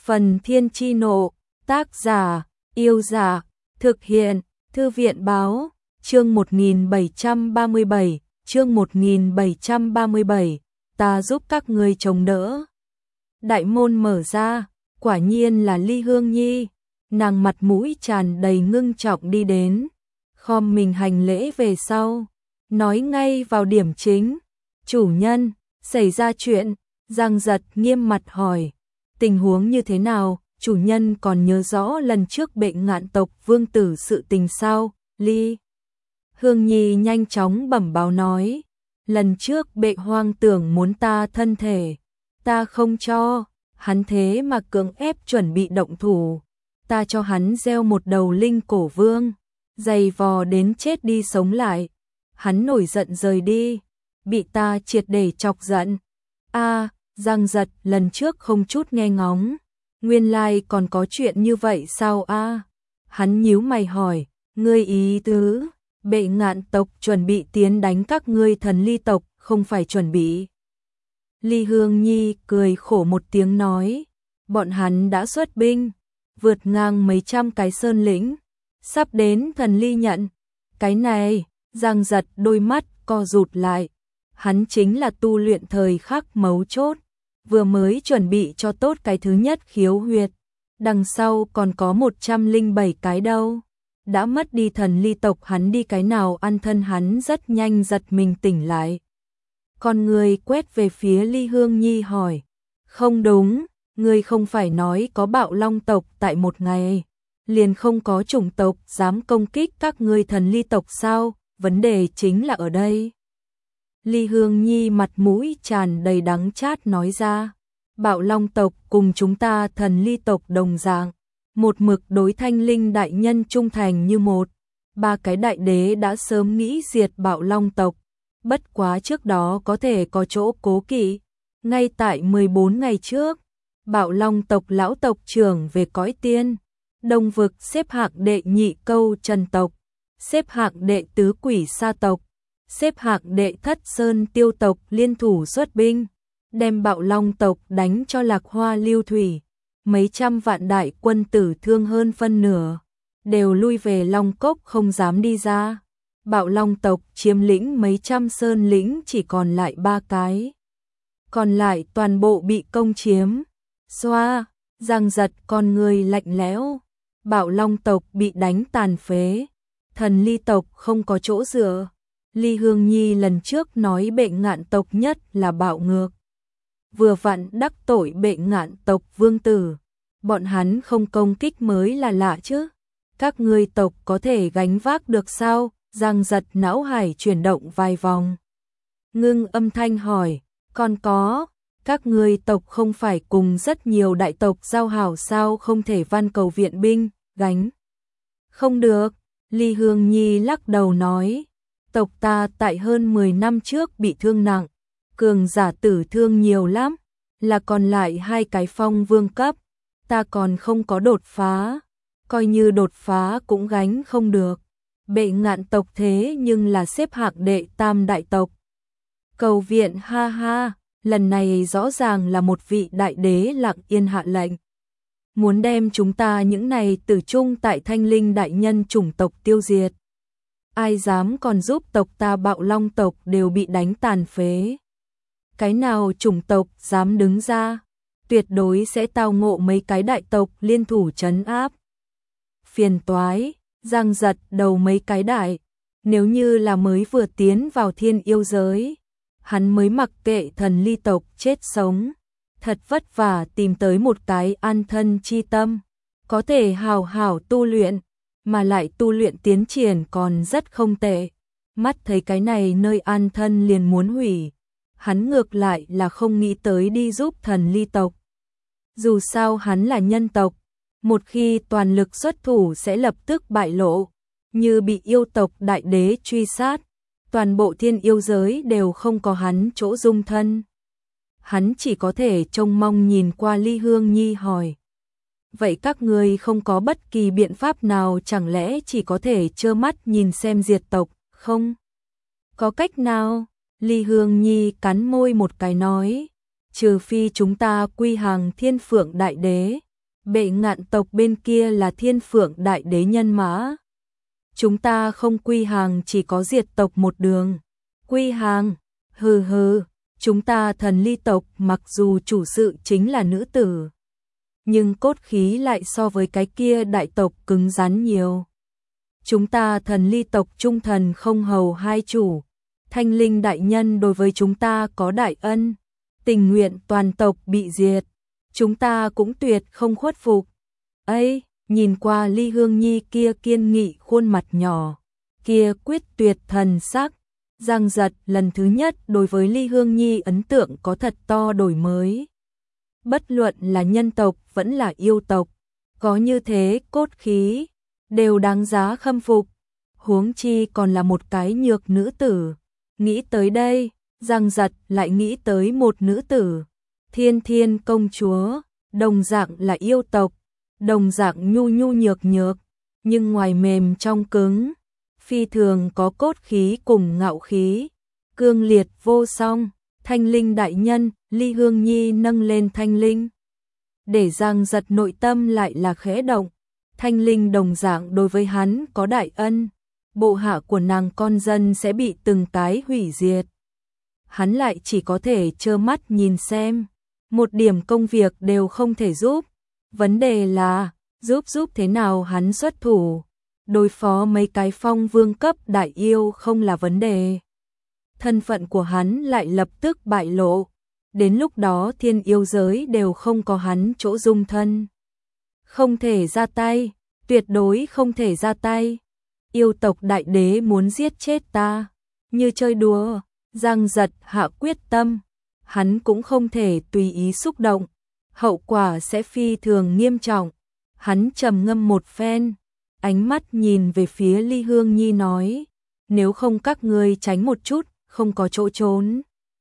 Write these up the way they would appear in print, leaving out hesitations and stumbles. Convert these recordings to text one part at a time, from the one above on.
Phần Thiên Chi Nộ, tác giả, Yêu Dạ, thực hiện, Thư viện Báo, chương 1737, chương 1737, ta giúp các ngươi chống đỡ. Đại môn mở ra, quả nhiên là Ly Hương Nhi, nàng mặt mũi tràn đầy ngưng trọng đi đến, khom mình hành lễ về sau, nói ngay vào điểm chính, chủ nhân, xảy ra chuyện, Giang Giật nghiêm mặt hỏi, tình huống như thế nào, chủ nhân còn nhớ rõ lần trước Bệ Ngạn tộc vương tử sự tình sao, Ly Hương Nhi nhanh chóng bẩm báo nói, lần trước Bệ Hoang tưởng muốn ta thân thể, ta không cho, hắn thế mà cưỡng ép chuẩn bị động thủ, ta cho hắn gieo một đầu linh cổ vương, giày vò đến chết đi sống lại, hắn nổi giận rời đi, bị ta triệt để chọc giận. Giang Giật lần trước không chút nghe ngóng, nguyên lai còn có chuyện như vậy sao a? Hắn nhíu mày hỏi, ngươi ý tứ, Bệ Ngạn tộc chuẩn bị tiến đánh các ngươi Thần Ly tộc, không phải chuẩn bị. Ly Hương Nhi cười khổ một tiếng nói, bọn hắn đã xuất binh, vượt ngang mấy trăm cái sơn lĩnh, sắp đến Thần Ly nhận. Cái này, Giang Giật đôi mắt co rụt lại, hắn chính là tu luyện thời khắc mấu chốt, vừa mới chuẩn bị cho tốt cái thứ nhất khiếu huyệt, đằng sau còn có 107 cái đâu. Đã mất đi Thần Ly tộc hắn đi cái nào ăn thân, hắn rất nhanh giật mình tỉnh lại. Con người quét về phía Ly Hương Nhi hỏi, không đúng, ngươi không phải nói có Bạo Long tộc tại một ngày, liền không có chủng tộc dám công kích các ngươi Thần Ly tộc sao, vấn đề chính là ở đây. Ly Hương Nhi mặt mũi tràn đầy đắng chát nói ra, Bạo Long tộc cùng chúng ta Thần Ly tộc đồng dạng, một mực đối Thanh Linh đại nhân trung thành như một, ba cái đại đế đã sớm nghĩ diệt Bạo Long tộc, bất quá trước đó có thể có chỗ cố kỵ, ngay tại 14 ngày trước, Bạo Long tộc lão tộc trưởng về cõi tiên, Đông vực xếp hạng đệ nhị Câu Trần tộc, xếp hạng đệ tứ Quỷ Sa tộc, xếp hạng đệ thất Sơn Tiêu tộc liên thủ xuất binh, đem Bạo Long tộc đánh cho lạc hoa lưu thủy, mấy trăm vạn đại quân tử thương hơn phân nửa, đều lui về Long Cốc không dám đi ra. Bạo Long tộc chiếm lĩnh mấy trăm sơn lĩnh chỉ còn lại 3 cái. Còn lại toàn bộ bị công chiếm. Xoa, Giang Giật con người lạnh lẽo. Bạo Long tộc bị đánh tàn phế. Thần Ly tộc không có chỗ dựa. Ly Hương Nhi lần trước nói Bệ Ngạn tộc nhất là bạo ngược. Vừa vặn đắc tội Bệ Ngạn tộc vương tử. Bọn hắn không công kích mới là lạ chứ. Các ngươi tộc có thể gánh vác được sao? Giang Giật não hải chuyển động vài vòng. Ngưng âm thanh hỏi, còn có, các ngươi tộc không phải cùng rất nhiều đại tộc giao hảo sao, không thể van cầu viện binh, gánh. Không được, Ly Hương Nhi lắc đầu nói, tộc ta tại hơn 10 năm trước bị thương nặng, cường giả tử thương nhiều lắm, là còn lại 2 cái phong vương cấp, ta còn không có đột phá, coi như đột phá cũng gánh không được. Bệ Ngạn tộc thế nhưng là xếp hạng đệ tam đại tộc. Cầu viện ha ha, lần này rõ ràng là một vị đại đế lặng yên hạ lệnh. Muốn đem chúng ta những này tử chung tại Thanh Linh đại nhân chủng tộc tiêu diệt. Ai dám còn giúp tộc ta Bạo Long tộc đều bị đánh tàn phế. Cái nào chủng tộc dám đứng ra, tuyệt đối sẽ tao ngộ mấy cái đại tộc liên thủ trấn áp. Phiền toái. Giang Giật đầu mấy cái đại, nếu như là mới vừa tiến vào thiên yêu giới, hắn mới mặc kệ Thần Ly tộc chết sống, thật vất vả tìm tới một cái an thân chi tâm, có thể hào hảo tu luyện, mà lại tu luyện tiến triển còn rất không tệ, mắt thấy cái này nơi an thân liền muốn hủy, hắn ngược lại là không nghĩ tới đi giúp Thần Ly tộc. Dù sao hắn là nhân tộc, một khi toàn lực xuất thủ sẽ lập tức bại lộ, như bị yêu tộc đại đế truy sát, toàn bộ thiên yêu giới đều không có hắn chỗ dung thân. Hắn chỉ có thể trông mong nhìn qua Ly Hương Nhi hỏi, vậy các ngươi không có bất kỳ biện pháp nào, chẳng lẽ chỉ có thể trơ mắt nhìn xem diệt tộc, không? Có cách nào? Ly Hương Nhi cắn môi một cái nói, trừ phi chúng ta quy hàng Thiên Phượng đại đế, Bệ Ngạn tộc bên kia là Thiên Phượng Đại Đế nhân mã. Chúng ta không quy hàng, chỉ có diệt tộc một đường. Quy hàng? Hừ hừ, chúng ta Thần Ly tộc mặc dù chủ sự chính là nữ tử, nhưng cốt khí lại so với cái kia đại tộc cứng rắn nhiều. Chúng ta Thần Ly tộc trung thần không hầu hai chủ. Thanh Linh đại nhân đối với chúng ta có đại ân, tình nguyện toàn tộc bị diệt, chúng ta cũng tuyệt không khuất phục. Ấy, nhìn qua Ly Hương Nhi kia kiên nghị khuôn mặt nhỏ, kia quyết tuyệt thần sắc, Giang Giật lần thứ nhất đối với Ly Hương Nhi ấn tượng có thật to đổi mới. Bất luận là nhân tộc vẫn là yêu tộc, có như thế cốt khí, đều đáng giá khâm phục. Huống chi còn là một cái nhược nữ tử. Nghĩ tới đây, Giang Giật lại nghĩ tới một nữ tử, Thiên Thiên công chúa, đồng dạng là yêu tộc, đồng dạng nhu nhu nhược nhược, nhưng ngoài mềm trong cứng, phi thường có cốt khí cùng ngạo khí, cương liệt vô song. Thanh Linh đại nhân, Ly Hương Nhi nâng lên Thanh Linh, để Giang Giật nội tâm lại là khẽ động. Thanh Linh đồng dạng đối với hắn có đại ân, bộ hạ của nàng con dân sẽ bị từng cái hủy diệt. Hắn lại chỉ có thể trơ mắt nhìn xem, một điểm công việc đều không thể giúp. Vấn đề là, giúp thế nào hắn xuất thủ, đối phó mấy cái phong vương cấp đại yêu không là vấn đề. Thân phận của hắn lại lập tức bại lộ, đến lúc đó thiên yêu giới đều không có hắn chỗ dung thân. Không thể ra tay, tuyệt đối không thể ra tay. Yêu tộc đại đế muốn giết chết ta, như chơi đùa. Giang Giật hạ quyết tâm, hắn cũng không thể tùy ý xúc động, hậu quả sẽ phi thường nghiêm trọng. Hắn trầm ngâm một phen, ánh mắt nhìn về phía Ly Hương Nhi nói, nếu không các ngươi tránh một chút, không có chỗ trốn.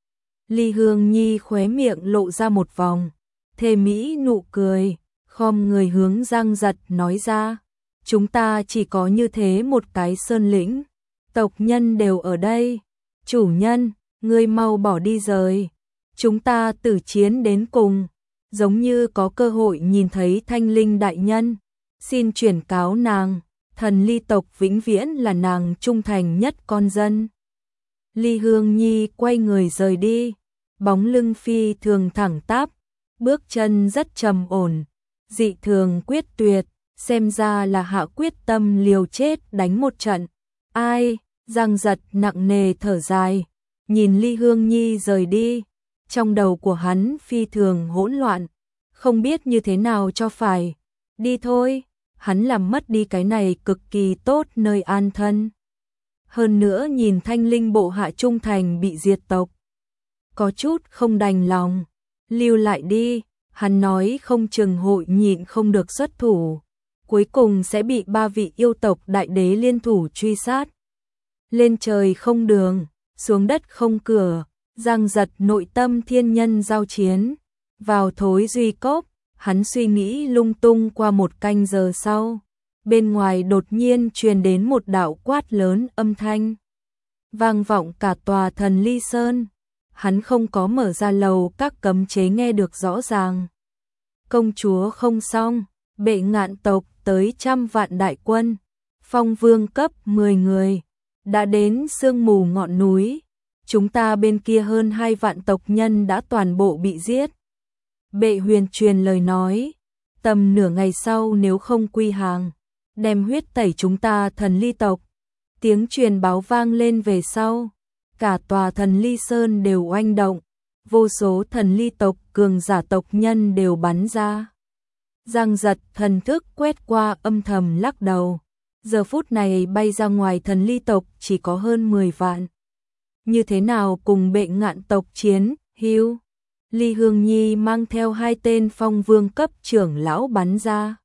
Ly Hương Nhi khóe miệng lộ ra một vòng thê mỹ nụ cười, khom người hướng Giang Giật nói ra, chúng ta chỉ có như thế một cái sơn lĩnh, tộc nhân đều ở đây, chủ nhân, ngươi mau bỏ đi rời, chúng ta tử chiến đến cùng. Giống như có cơ hội nhìn thấy Thanh Linh đại nhân, xin chuyển cáo nàng, Thần Ly tộc vĩnh viễn là nàng trung thành nhất con dân. Ly Hương Nhi quay người rời đi, bóng lưng phi thường thẳng tắp, bước chân rất trầm ổn, dị thường quyết tuyệt, xem ra là hạ quyết tâm liều chết đánh một trận. Ai? Giang Giật nặng nề thở dài, nhìn Ly Hương Nhi rời đi, trong đầu của hắn phi thường hỗn loạn, không biết như thế nào cho phải. Đi thôi, hắn làm mất đi cái này cực kỳ tốt nơi an thân. Hơn nữa nhìn Thanh Linh bộ hạ trung thành bị diệt tộc, có chút không đành lòng. Lưu lại đi, hắn nói không chừng hội nhịn không được xuất thủ, cuối cùng sẽ bị ba vị yêu tộc đại đế liên thủ truy sát. Lên trời không đường, xuống đất không cửa, Giang Giật nội tâm thiên nhân giao chiến, vào thối duy cốc, hắn suy nghĩ lung tung. Qua một canh giờ sau, bên ngoài đột nhiên truyền đến một đạo quát lớn âm thanh, vang vọng cả tòa Thần Ly Sơn. Hắn không có mở ra lầu các cấm chế nghe được rõ ràng. Công chúa không xong, Bệ Ngạn tộc tới 100 vạn đại quân, phong vương cấp 10 người, đã đến sương mù ngọn núi. Chúng ta bên kia hơn 2 vạn tộc nhân đã toàn bộ bị giết. Bệ Huyền truyền lời nói, tầm nửa ngày sau nếu không quy hàng, đem huyết tẩy chúng ta Thần Ly tộc. Tiếng truyền báo vang lên về sau, cả tòa Thần Ly Sơn đều oanh động, vô số Thần Ly tộc cường giả tộc nhân đều bắn ra. Giang Giật thần thức quét qua âm thầm lắc đầu, giờ phút này bay ra ngoài Thần Ly tộc chỉ có hơn 10 vạn. Như thế nào cùng Bệ Ngạn tộc chiến, hưu? Ly Hương Nhi mang theo 2 tên phong vương cấp trưởng lão bắn ra.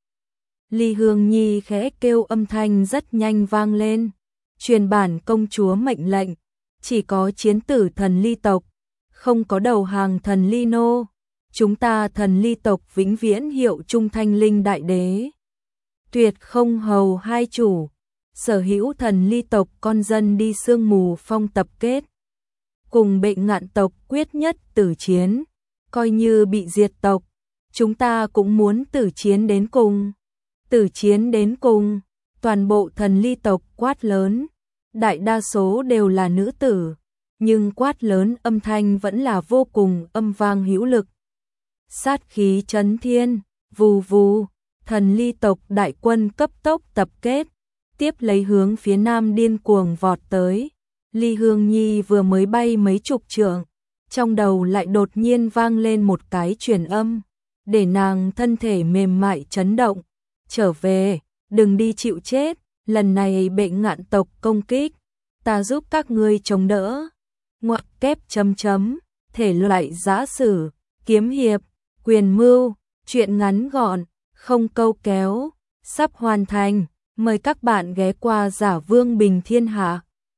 Ly Hương Nhi khẽ kêu, âm thanh rất nhanh vang lên, truyền bản công chúa mệnh lệnh, chỉ có chiến tử Thần Ly tộc, không có đầu hàng Thần Ly nô. Chúng ta Thần Ly tộc vĩnh viễn hiệu trung Thanh Linh đại đế, tuyệt không hầu hai chủ. Sở hữu Thần Ly tộc con dân đi sương mù phong tập kết, cùng Bệ Ngạn tộc quyết nhất tử chiến, coi như bị diệt tộc, chúng ta cũng muốn tử chiến đến cùng. Tử chiến đến cùng, toàn bộ thần ly tộc quát lớn, đại đa số đều là nữ tử, nhưng quát lớn âm thanh vẫn là vô cùng âm vang hữu lực. Sát khí chấn thiên, vù vù, thần ly tộc đại quân cấp tốc tập kết, tiếp lấy hướng phía nam điên cuồng vọt tới. Ly Hương Nhi vừa mới bay mấy chục trượng, trong đầu lại đột nhiên vang lên một cái truyền âm, để nàng thân thể mềm mại chấn động. Trở về, đừng đi chịu chết, lần này Bệnh Ngạn tộc công kích, ta giúp các ngươi chống đỡ. Ngoặc kép chấm chấm, thể loại giã sử, kiếm hiệp, quyền mưu, truyện ngắn gọn, không câu kéo, sắp hoàn thành. Mời các bạn ghé qua Giả Vương Bình Thiên Hạ.